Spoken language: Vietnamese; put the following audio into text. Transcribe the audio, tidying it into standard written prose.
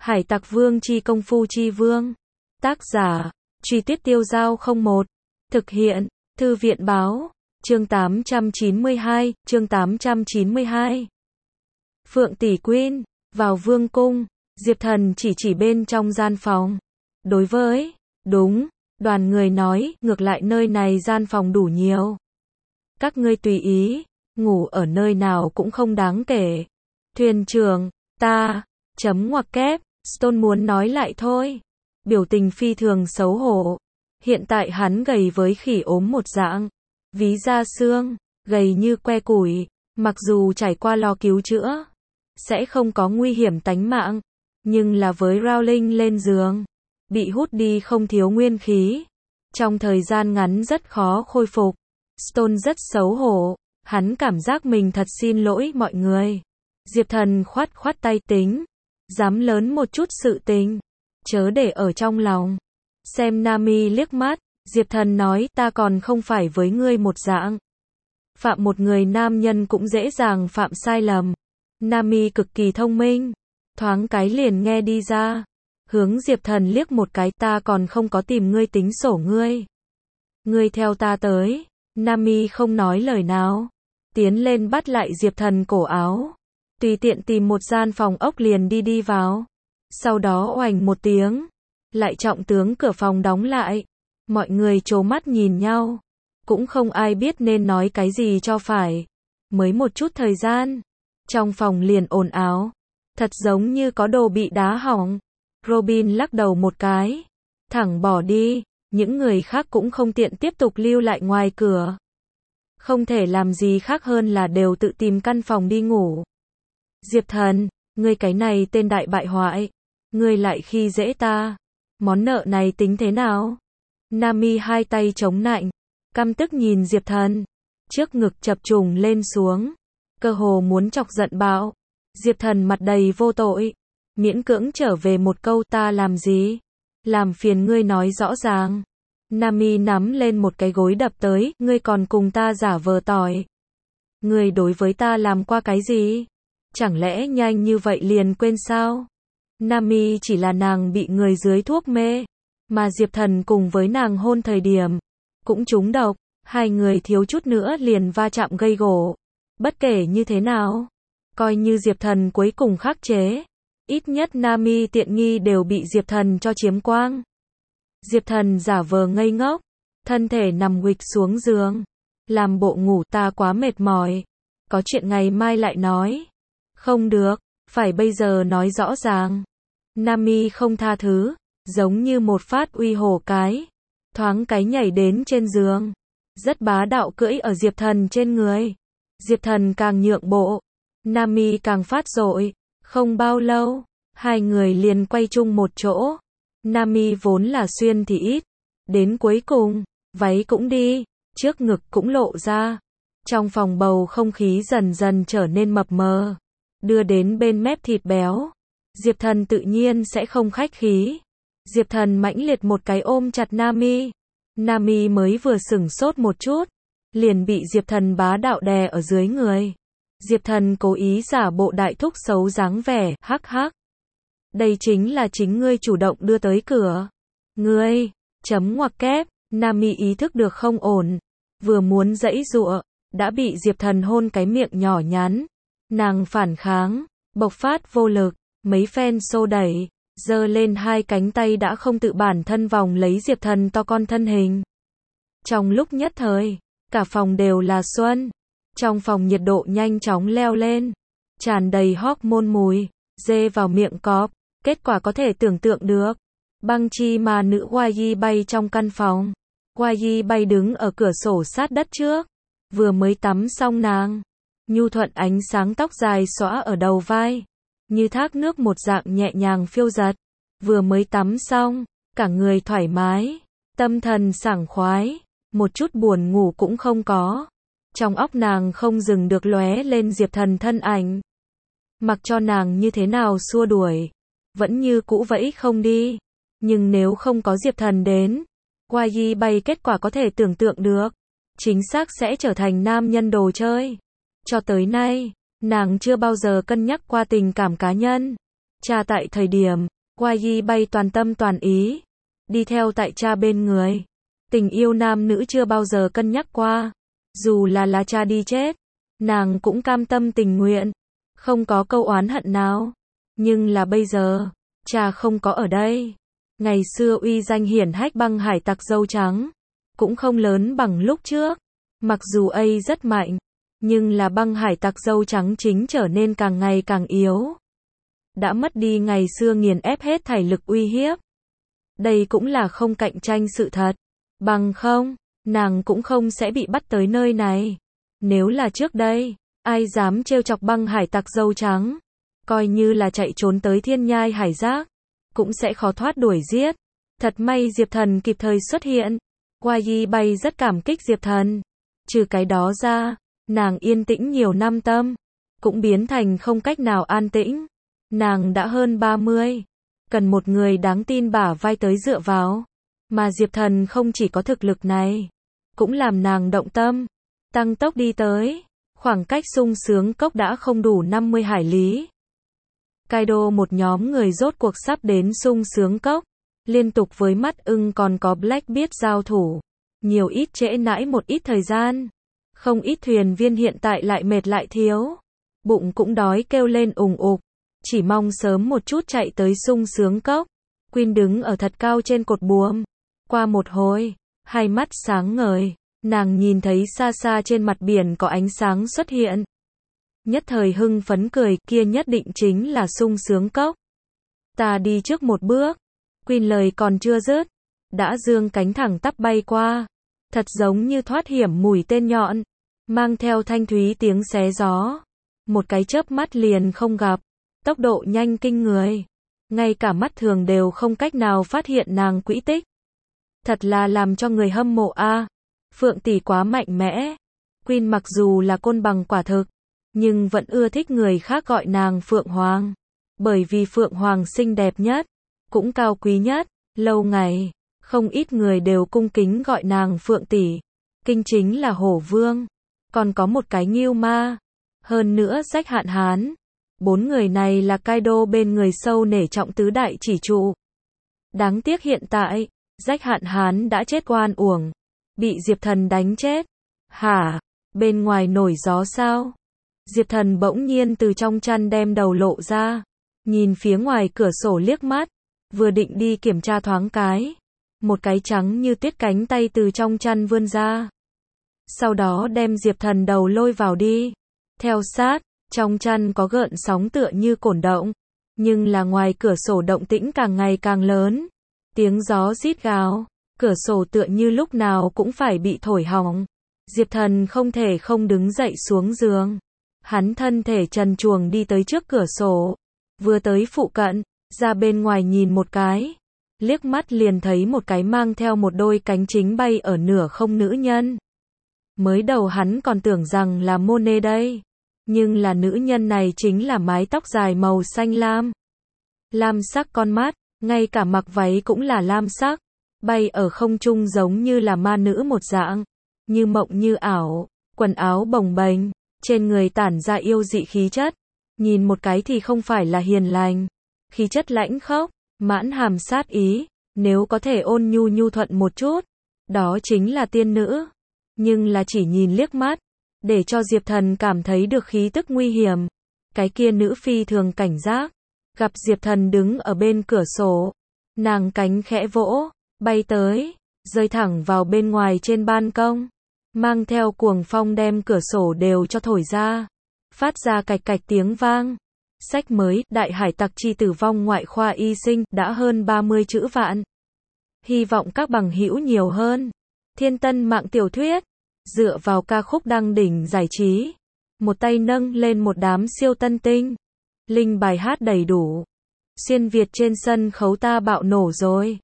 Hải Tặc Vương chi công phu chi vương. Tác giả, Truy Tuyết Tiêu Dao 01. Thực hiện, Thư viện Báo. Chương 892, chương 892. Phượng Tỷ Quyên, vào vương cung, Diệp Thần chỉ bên trong gian phòng. Đối với, đúng, đoàn người nói, ngược lại nơi này gian phòng đủ nhiều. Các ngươi tùy ý, ngủ ở nơi nào cũng không đáng kể. Thuyền trưởng, ta, chấm ngoặc kép, Stone muốn nói lại thôi. Biểu tình phi thường xấu hổ. Hiện tại hắn gầy với khỉ ốm một dạng. Ví da xương, gầy như que củi. Mặc dù trải qua lo cứu chữa, sẽ không có nguy hiểm tánh mạng. Nhưng là với Rowling lên giường, bị hút đi không thiếu nguyên khí. Trong thời gian ngắn rất khó khôi phục. Stone rất xấu hổ. Hắn cảm giác mình thật xin lỗi mọi người. Diệp Thần khoát tay tính. Dám lớn một chút sự tình, chớ để ở trong lòng. Xem Nami liếc mắt, Diệp Thần nói ta còn không phải với ngươi một dạng. Phạm một người nam nhân cũng dễ dàng phạm sai lầm. Nami cực kỳ thông minh, thoáng cái liền nghe đi ra. Hướng Diệp Thần liếc một cái, ta còn không có tìm ngươi tính sổ ngươi. Ngươi theo ta tới. Nami không nói lời nào, tiến lên bắt lại Diệp Thần cổ áo. Tùy tiện tìm một gian phòng ốc liền đi vào. Sau đó oành một tiếng, lại trọng tướng cửa phòng đóng lại. Mọi người trố mắt nhìn nhau, cũng không ai biết nên nói cái gì cho phải. Mới một chút thời gian, trong phòng liền ồn ào, thật giống như có đồ bị đá hỏng. Robin lắc đầu một cái, thẳng bỏ đi. Những người khác cũng không tiện tiếp tục lưu lại ngoài cửa. Không thể làm gì khác hơn là đều tự tìm căn phòng đi ngủ. Diệp Thần, ngươi cái này tên đại bại hoại, ngươi lại khi dễ ta, món nợ này tính thế nào? Nami hai tay chống nạnh, căm tức nhìn Diệp Thần, trước ngực chập trùng lên xuống, cơ hồ muốn chọc giận bạo. Diệp Thần mặt đầy vô tội, miễn cưỡng trở về một câu ta làm gì? Làm phiền ngươi nói rõ ràng. Nami nắm lên một cái gối đập tới, ngươi còn cùng ta giả vờ tỏi. Ngươi đối với ta làm qua cái gì? Chẳng lẽ nhanh như vậy liền quên sao? Nami chỉ là nàng bị người dưới thuốc mê, mà Diệp Thần cùng với nàng hôn thời điểm cũng trúng độc, hai người thiếu chút nữa liền va chạm gây gổ. Bất kể như thế nào, coi như Diệp Thần cuối cùng khắc chế, ít nhất Nami tiện nghi đều bị Diệp Thần cho chiếm quang. Diệp Thần giả vờ ngây ngốc, thân thể nằm nguịch xuống giường, làm bộ ngủ, ta quá mệt mỏi, có chuyện ngày mai lại nói. Không được, phải bây giờ nói rõ ràng. Nami không tha thứ, giống như một phát uy hổ cái, thoáng cái nhảy đến trên giường, rất bá đạo cưỡi ở Diệp Thần trên người. Diệp Thần càng nhượng bộ, Nami càng phát dội. Không bao lâu, hai người liền quay chung một chỗ. Nami vốn là xuyên thì ít, đến cuối cùng, váy cũng đi, trước ngực cũng lộ ra. Trong phòng bầu không khí dần dần trở nên mập mờ, đưa đến bên mép thịt béo. Diệp Thần tự nhiên sẽ không khách khí. Diệp Thần mãnh liệt một cái ôm chặt Nami. Nami mới vừa sửng sốt một chút, liền bị Diệp Thần bá đạo đè ở dưới người. Diệp Thần cố ý giả bộ đại thúc xấu dáng vẻ, hắc hắc. Đây chính là chính ngươi chủ động đưa tới cửa. Ngươi, chấm ngoặc kép, Nami ý thức được không ổn, vừa muốn giãy giụa, đã bị Diệp Thần hôn cái miệng nhỏ nhắn. Nàng phản kháng, bộc phát vô lực, mấy phen xô đẩy, giơ lên hai cánh tay đã không tự bản thân vòng lấy Diệp Thần to con thân hình. Trong lúc nhất thời, cả phòng đều là xuân. Trong phòng nhiệt độ nhanh chóng leo lên, tràn đầy hormone mùi, dê vào miệng cọp, kết quả có thể tưởng tượng được. Băng chi mà nữ Wayi bay trong căn phòng. Wayi bay đứng ở cửa sổ sát đất trước, vừa mới tắm xong nàng. Nhu thuận ánh sáng tóc dài xõa ở đầu vai, như thác nước một dạng nhẹ nhàng phiêu dật. Vừa mới tắm xong, cả người thoải mái, tâm thần sảng khoái, một chút buồn ngủ cũng không có. Trong óc nàng không dừng được lóe lên Diệp Thần thân ảnh. Mặc cho nàng như thế nào xua đuổi, vẫn như cũ vẫy không đi. Nhưng nếu không có Diệp Thần đến, Wayi bay kết quả có thể tưởng tượng được. Chính xác sẽ trở thành nam nhân đồ chơi. Cho tới nay, nàng chưa bao giờ cân nhắc qua tình cảm cá nhân. Tại thời điểm YG bay toàn tâm toàn ý, đi theo tại cha bên người. Tình yêu nam nữ chưa bao giờ cân nhắc qua. Dù là cha đi chết, nàng cũng cam tâm tình nguyện. Không có câu oán hận nào. Nhưng là bây giờ, cha không có ở đây. Ngày xưa uy danh hiển hách băng hải tặc dâu trắng, cũng không lớn bằng lúc trước. Mặc dù ấy rất mạnh, nhưng là băng hải tặc dâu trắng chính trở nên càng ngày càng yếu. Đã mất đi ngày xưa nghiền ép hết thảy lực uy hiếp. Đây cũng là không cạnh tranh sự thật. Bằng không, nàng cũng không sẽ bị bắt tới nơi này. Nếu là trước đây, ai dám trêu chọc băng hải tặc dâu trắng, coi như là chạy trốn tới thiên nhai hải giác, cũng sẽ khó thoát đuổi giết. Thật may Diệp Thần kịp thời xuất hiện. YG bay rất cảm kích Diệp Thần. Trừ cái đó ra, nàng yên tĩnh nhiều năm tâm, cũng biến thành không cách nào an tĩnh. Nàng đã hơn 30, cần một người đáng tin bả vai tới dựa vào. Mà Diệp Thần không chỉ có thực lực này, cũng làm nàng động tâm, tăng tốc đi tới. Khoảng cách sung sướng cốc đã không đủ 50 hải lý. Kaido một nhóm người rốt cuộc sắp đến sung sướng cốc, liên tục với mắt ưng còn có Blackbeard giao thủ. Nhiều ít trễ nãi một ít thời gian. Không ít thuyền viên hiện tại lại mệt lại thiếu. Bụng cũng đói kêu lên ùng ục. Chỉ mong sớm một chút chạy tới sung sướng cốc. Queen đứng ở thật cao trên cột buồm. Qua một hồi, hai mắt sáng ngời, nàng nhìn thấy xa xa trên mặt biển có ánh sáng xuất hiện. Nhất thời hưng phấn cười, kia nhất định chính là sung sướng cốc. Ta đi trước một bước. Queen lời còn chưa dứt, đã dương cánh thẳng tắp bay qua. Thật giống như thoát hiểm mũi tên nhọn, mang theo thanh thúy tiếng xé gió. Một cái chớp mắt liền không gặp, tốc độ nhanh kinh người. Ngay cả mắt thường đều không cách nào phát hiện nàng quỹ tích. Thật là làm cho người hâm mộ a. Phượng tỷ quá mạnh mẽ. Queen mặc dù là côn bằng quả thực, nhưng vẫn ưa thích người khác gọi nàng Phượng Hoàng. Bởi vì Phượng Hoàng xinh đẹp nhất, cũng cao quý nhất. Lâu ngày, không ít người đều cung kính gọi nàng Phượng tỷ. Kinh chính là Hổ Vương, còn có một cái Ngưu Ma, hơn nữa Rách Hạn Hán. 4 người này là Kaido bên người sâu nể trọng tứ đại chỉ trụ. Đáng tiếc hiện tại, Rách Hạn Hán đã chết oan uổng, bị Diệp Thần đánh chết. Hả? Bên ngoài nổi gió sao? Diệp Thần bỗng nhiên từ trong chăn đem đầu lộ ra, nhìn phía ngoài cửa sổ liếc mắt, vừa định đi kiểm tra thoáng cái. Một cái trắng như tuyết cánh tay từ trong chăn vươn ra. Sau đó đem Diệp Thần đầu lôi vào đi. Theo sát, trong chăn có gợn sóng tựa như cổn động. Nhưng là ngoài cửa sổ động tĩnh càng ngày càng lớn. Tiếng gió rít gào. Cửa sổ tựa như lúc nào cũng phải bị thổi hỏng. Diệp Thần không thể không đứng dậy xuống giường. Hắn thân thể trần truồng đi tới trước cửa sổ. Vừa tới phụ cận, ra bên ngoài nhìn một cái. Liếc mắt liền thấy một cái mang theo một đôi cánh chính bay ở nửa không nữ nhân. Mới đầu hắn còn tưởng rằng là Mone đây. Nhưng là nữ nhân này chính là mái tóc dài màu xanh lam. Lam sắc con mắt, ngay cả mặc váy cũng là lam sắc. Bay ở không trung giống như là ma nữ một dạng. Như mộng như ảo, quần áo bồng bềnh, trên người tản ra yêu dị khí chất. Nhìn một cái thì không phải là hiền lành. Khí chất lãnh khốc, mãn hàm sát ý. Nếu có thể ôn nhu nhu thuận một chút, đó chính là tiên nữ. Nhưng là chỉ nhìn liếc mắt, để cho Diệp Thần cảm thấy được khí tức nguy hiểm. Cái kia nữ phi thường cảnh giác. Gặp Diệp Thần đứng ở bên cửa sổ, nàng cánh khẽ vỗ, bay tới, rơi thẳng vào bên ngoài trên ban công, mang theo cuồng phong đem cửa sổ đều cho thổi ra, phát ra cạch cạch tiếng vang. Sách mới, Đại Hải Tặc Chi Tử Vong Ngoại khoa y sinh, đã hơn 30 chữ vạn. Hy vọng các bằng hữu nhiều hơn. Thiên Tân Mạng Tiểu Thuyết, dựa vào ca khúc đăng đỉnh giải trí, một tay nâng lên một đám siêu tân tinh. Linh bài hát đầy đủ. Xuyên Việt trên sân khấu ta bạo nổ rồi.